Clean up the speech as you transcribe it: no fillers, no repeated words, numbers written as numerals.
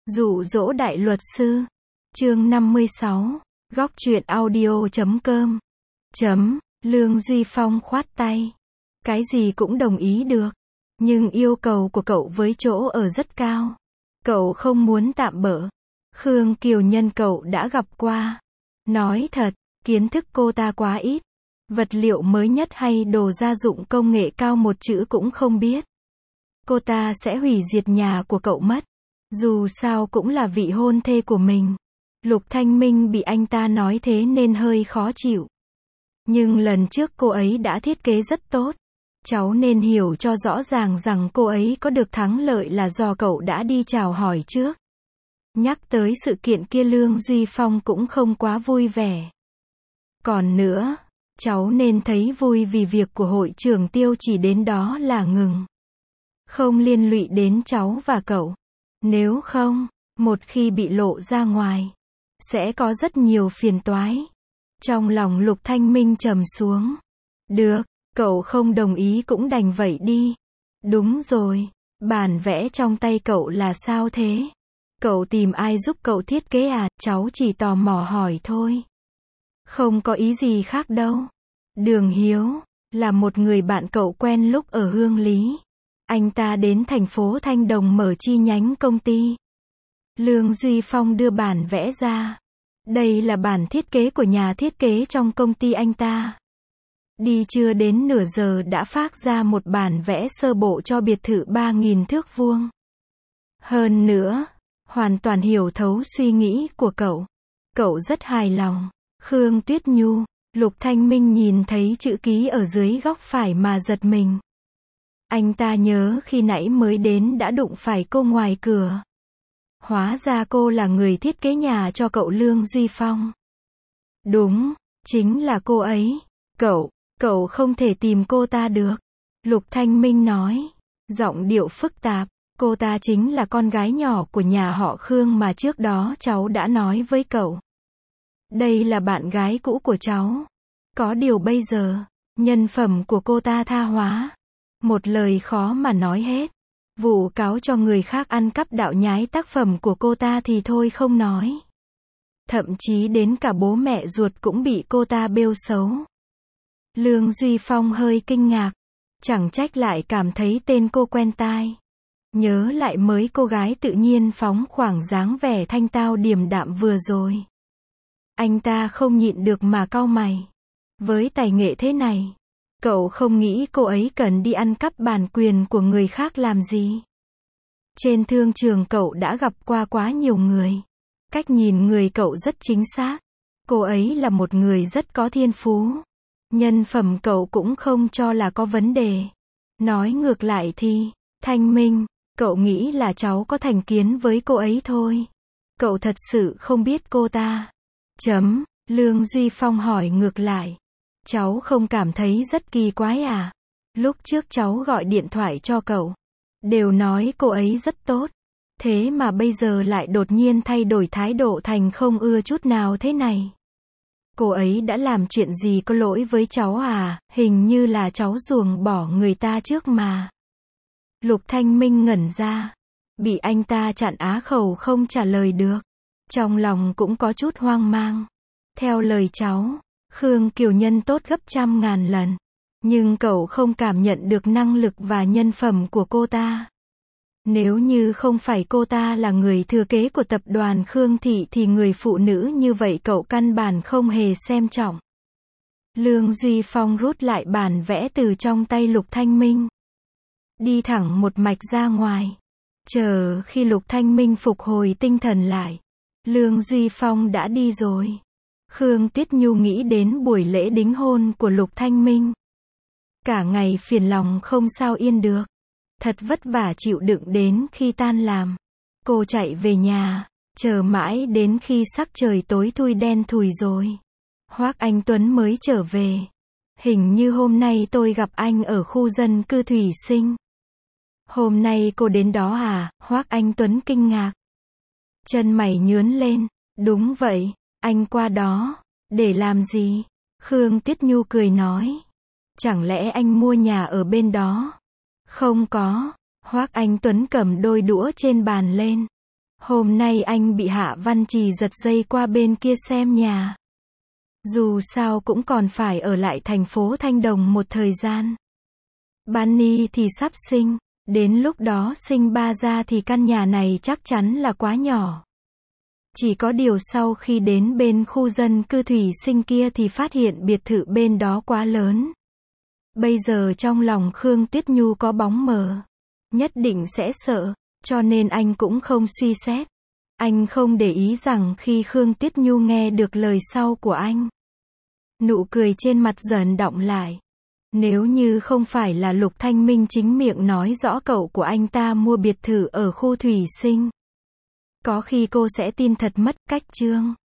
Dụ dỗ đại luật sư. Chương 56. Góc truyện audio.com. Lương Duy Phong khoát tay. Cái gì cũng đồng ý được. Nhưng yêu cầu của cậu với chỗ ở rất cao. Cậu không muốn tạm bỡ. Khương Kiều Nhân cậu đã gặp qua. Nói thật, kiến thức cô ta quá ít. Vật liệu mới nhất hay đồ gia dụng công nghệ cao một chữ cũng không biết. Cô ta sẽ hủy diệt nhà của cậu mất. Dù sao cũng là vị hôn thê của mình. Lục Thanh Minh bị anh ta nói thế nên hơi khó chịu. Nhưng lần trước cô ấy đã thiết kế rất tốt. Cháu nên hiểu cho rõ ràng rằng cô ấy có được thắng lợi là do cậu đã đi chào hỏi trước. Nhắc tới sự kiện kia Lương Duy Phong cũng không quá vui vẻ. Còn nữa, cháu nên thấy vui vì việc của hội trưởng Tiêu chỉ đến đó là ngừng. Không liên lụy đến cháu và cậu. Nếu không, một khi bị lộ ra ngoài, sẽ có rất nhiều phiền toái. Trong lòng Lục Thanh Minh trầm xuống. Được, cậu không đồng ý cũng đành vậy đi. Đúng rồi, bản vẽ trong tay cậu là sao thế? Cậu tìm ai giúp cậu thiết kế à? Cháu chỉ tò mò hỏi thôi. Không có ý gì khác đâu. Đường Hiếu, là một người bạn cậu quen lúc ở Hương Lý. Anh ta đến thành phố Thanh Đồng mở chi nhánh công ty. Lương Duy Phong đưa bản vẽ ra. Đây là bản thiết kế của nhà thiết kế trong công ty anh ta. Đi chưa đến nửa giờ đã phác ra một bản vẽ sơ bộ cho biệt thự 3.000 thước vuông. Hơn nữa, hoàn toàn hiểu thấu suy nghĩ của cậu. Cậu rất hài lòng. Khương Tuyết Nhu, Lục Thanh Minh nhìn thấy chữ ký ở dưới góc phải mà giật mình. Anh ta nhớ khi nãy mới đến đã đụng phải cô ngoài cửa. Hóa ra cô là người thiết kế nhà cho cậu Lương Duy Phong. Đúng, chính là cô ấy. Cậu không thể tìm cô ta được. Lục Thanh Minh nói, giọng điệu phức tạp. Cô ta chính là con gái nhỏ của nhà họ Khương mà trước đó cháu đã nói với cậu. Đây là bạn gái cũ của cháu. Có điều bây giờ, nhân phẩm của cô ta tha hóa. Một lời khó mà nói hết. Vụ cáo cho người khác ăn cắp đạo nhái tác phẩm của cô ta thì thôi không nói. Thậm chí đến cả bố mẹ ruột cũng bị cô ta bêu xấu. Lương Duy Phong hơi kinh ngạc. Chẳng trách lại cảm thấy tên cô quen tai. Nhớ lại mới cô gái tự nhiên phóng khoáng dáng vẻ thanh tao điềm đạm vừa rồi. Anh ta không nhịn được mà cau mày. Với tài nghệ thế này, cậu không nghĩ cô ấy cần đi ăn cắp bản quyền của người khác làm gì. Trên thương trường cậu đã gặp qua quá nhiều người. Cách nhìn người cậu rất chính xác. Cô ấy là một người rất có thiên phú. Nhân phẩm cậu cũng không cho là có vấn đề. Nói ngược lại thì, Thanh Minh, cậu nghĩ là cháu có thành kiến với cô ấy thôi. Cậu thật sự không biết cô ta. Lương Duy Phong hỏi ngược lại. Cháu không cảm thấy rất kỳ quái à? Lúc trước cháu gọi điện thoại cho cậu, đều nói cô ấy rất tốt. Thế mà bây giờ lại đột nhiên thay đổi thái độ thành không ưa chút nào thế này. Cô ấy đã làm chuyện gì có lỗi với cháu à? Hình như là cháu ruồng bỏ người ta trước mà. Lục Thanh Minh ngẩn ra. Bị anh ta chặn á khẩu không trả lời được. Trong lòng cũng có chút hoang mang. Theo lời cháu, Khương Kiều Nhân tốt gấp 100.000 lần. Nhưng cậu không cảm nhận được năng lực và nhân phẩm của cô ta. Nếu như không phải cô ta là người thừa kế của tập đoàn Khương Thị thì người phụ nữ như vậy cậu căn bản không hề xem trọng. Lương Duy Phong rút lại bản vẽ từ trong tay Lục Thanh Minh. Đi thẳng một mạch ra ngoài. Chờ khi Lục Thanh Minh phục hồi tinh thần lại, Lương Duy Phong đã đi rồi. Khương Tuyết Nhu nghĩ đến buổi lễ đính hôn của Lục Thanh Minh. Cả ngày phiền lòng không sao yên được. Thật vất vả chịu đựng đến khi tan làm. Cô chạy về nhà, chờ mãi đến khi sắc trời tối thui đen thùi rồi. Hoác Anh Tuấn mới trở về. Hình như hôm nay tôi gặp anh ở khu dân cư Thủy Sinh. Hôm nay cô đến đó à? Hoác Anh Tuấn kinh ngạc. Chân mày nhướn lên. Đúng vậy, anh qua đó. Để làm gì? Khương Tuyết Nhu cười nói. Chẳng lẽ anh mua nhà ở bên đó? Không có. Hoác Anh Tuấn cầm đôi đũa trên bàn lên. Hôm nay anh bị Hạ Văn Trì giật dây qua bên kia xem nhà. Dù sao cũng còn phải ở lại thành phố Thanh Đồng một thời gian. Bunny thì sắp sinh, đến lúc đó sinh ba ra thì căn nhà này chắc chắn là quá nhỏ. Chỉ có điều sau khi đến bên khu dân cư Thủy Sinh kia thì phát hiện biệt thự bên đó quá lớn. Bây giờ trong lòng Khương Tuyết Nhu có bóng mờ. Nhất định sẽ sợ, cho nên anh cũng không suy xét. Anh không để ý rằng khi Khương Tuyết Nhu nghe được lời sau của anh, nụ cười trên mặt dần đọng lại. Nếu như không phải là Lục Thanh Minh chính miệng nói rõ cậu của anh ta mua biệt thự ở khu Thủy Sinh, có khi cô sẽ tin thật mất. Cách chương